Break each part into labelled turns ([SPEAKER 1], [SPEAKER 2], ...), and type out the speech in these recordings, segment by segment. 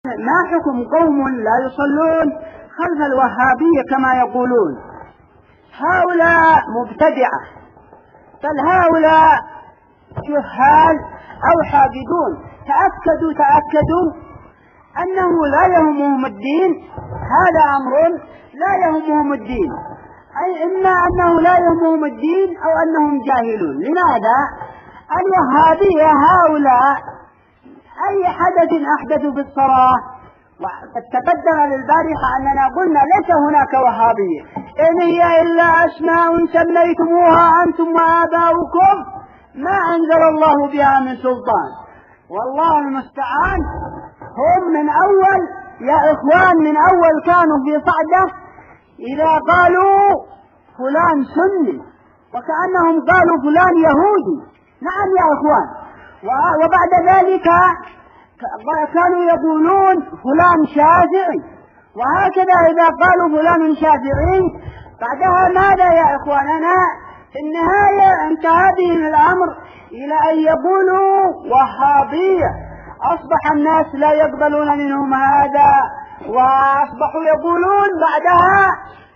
[SPEAKER 1] ما حكم قوم لا يصلون خلف الوهابية كما يقولون؟ هؤلاء مبتدعة، بل هؤلاء جهال أو حاقدون. تأكدوا أنه لا يهمهم الدين. هذا أمر لا يهمهم الدين، أي إما أنه لا يهمهم الدين أو أنهم جاهلون. لماذا؟ الوهابية هؤلاء أي حدث أحدثوا في الصلاة، وقد تقدم للبارحة أننا قلنا ليس هناك وهابية، إن هي إلا أسماء سميتموها أنتم وآباؤكم ما أنزل الله بها من سلطان، والله المستعان. هم من أول يا إخوان، من أول كانوا في صعدة إذا قالوا فلان سني وكأنهم قالوا فلان يهودي. نعم يا إخوان. وبعد ذلك كانوا يقولون فلان شافعي، وهكذا إذا قالوا فلان شافعي بعدها ماذا يا إخواننا؟ في النهاية انتهى بهم الأمر إلى أن يقولوا وهابية. أصبح الناس لا يقبلون منهم هذا، وأصبحوا يقولون بعدها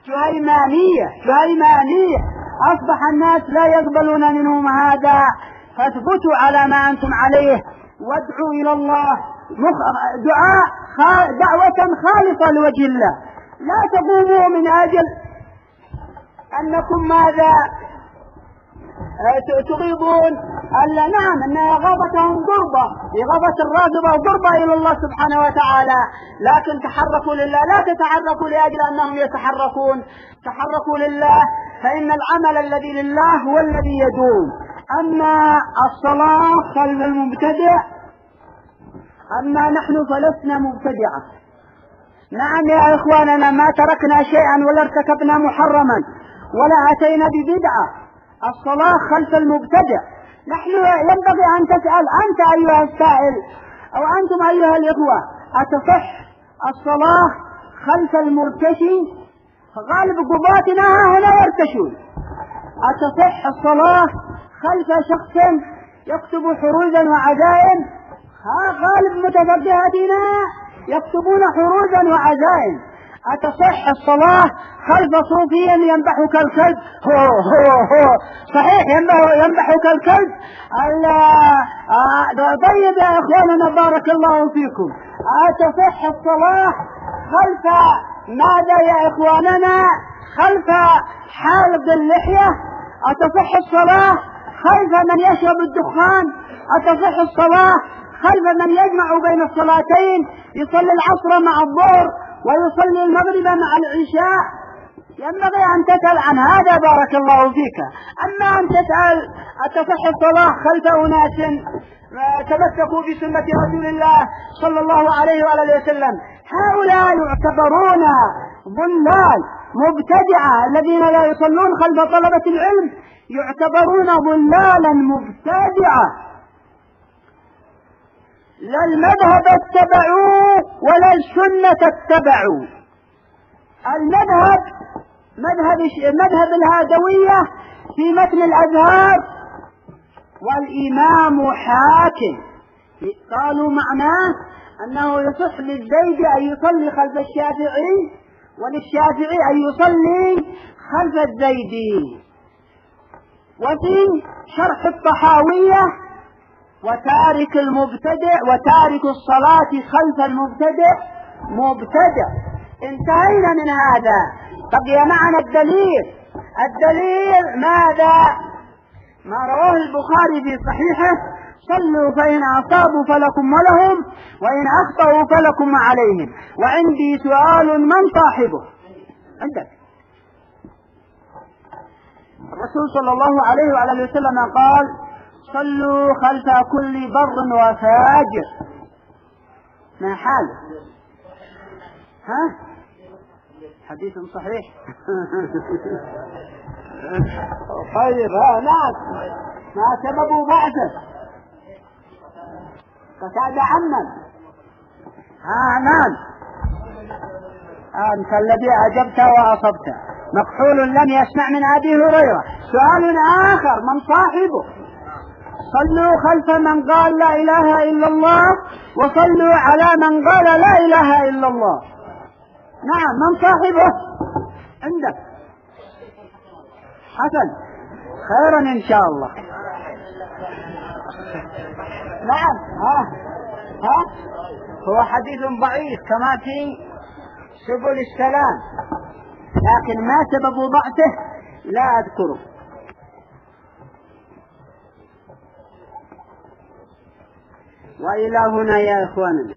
[SPEAKER 1] جهيمانية. أصبح الناس لا يقبلون منهم هذا. فاثبتوا على ما أنتم عليه وادعوا إلى الله دعوة خالصة لوجه الله. لا تقوموا من أجل أنكم ماذا تغيظون. نعم أن إغاظتهم قربة، إغاظة الراغبة وقربة إلى الله سبحانه وتعالى، لكن تحركوا لله. لا تتحركوا لأجل أنهم يتحركون، تحركوا لله، فإن العمل الذي لله هو الذي يدوم. أما الصلاة خلف المبتدع، أما نحن فلسنا مبتدعة. نعم يا إخواننا، ما تركنا شيئا ولا ارتكبنا محرما ولا أتينا ببدعة. الصلاة خلف المبتدع. نحن ينبغي أن تسأل أنت أيها السائل أو أنتم أيها الإخوة، أتصح الصلاة خلف المرتشي؟ غالب قضاتنا هنا يرتشون. أتصح الصلاة خلف شخص يكتب حروزا وعزائم؟ غالب متفقهاتنا يكتبون حروزا وعزائم. أتصح الصلاة خلف صوفي ينبح كالكلب؟ صحيح ينبح كالكلب. طيب يا إخواننا بارك الله فيكم، أتصح الصلاة خلف ماذا يا إخواننا؟ خلف حالق اللحية؟ أتصح الصلاة خلف من يشرب الدخان؟ أتصح الصلاة خلف من يجمع بين الصلاتين، يصلي العصر مع الظهر ويصلي المغرب مع العشاء؟ ينبغي أن تسأل عن هذا بارك الله فيك. أما أن تسأل أتصح الصلاة خلف أناس تمسكوا بسنة رسول الله صلى الله عليه وآله وسلم، هؤلاء يعتبرون ضلال مبتدعة. الذين لا يصلون خلف طلبة العلم يعتبرون ضلالا مبتدعة. لا المذهب اتبعوا ولا السنة اتبعوا. المذهب مذهب الهادوية في متن الأزهار، والإمام حاكم. قالوا معناه أنه يصح للزيد أن يصلي خلف الشافعي، وللشافعي أن يصلي خلف الزيدي. وفي شرح الطحاوية وتارك الصلاة خلف المبتدع مبتدع. انتهينا من هذا. بقي معنا الدليل ماذا؟ ما رواه البخاري في صحيحه: صلوا فإن أصابوا فلكم ولهم، وإن أخطأوا فلكم عليهم. وعندي سؤال: من صاحبه؟ عندك. الرسول صلى الله عليه وآله وسلم قال: صلوا خلف كل بر وفاجر. ما حال؟ حديث صحيح. طيب، ما سبب بعثه؟ فساد عمم. نعم، أنت الذي أجبت وأصبت. مكحول لم يسمع من أبي هريرة. سؤال آخر: من صاحبه؟ صلوا خلف من قال لا إله إلا الله وصلوا على من قال لا إله إلا الله. نعم، من صاحبه عندك؟ حسن، خيرا إن شاء الله. نعم. هو حديث ضعيف كما في سبل السلام، لكن ما سبب ضعفه لا أذكره. وإلى هنا يا إخواننا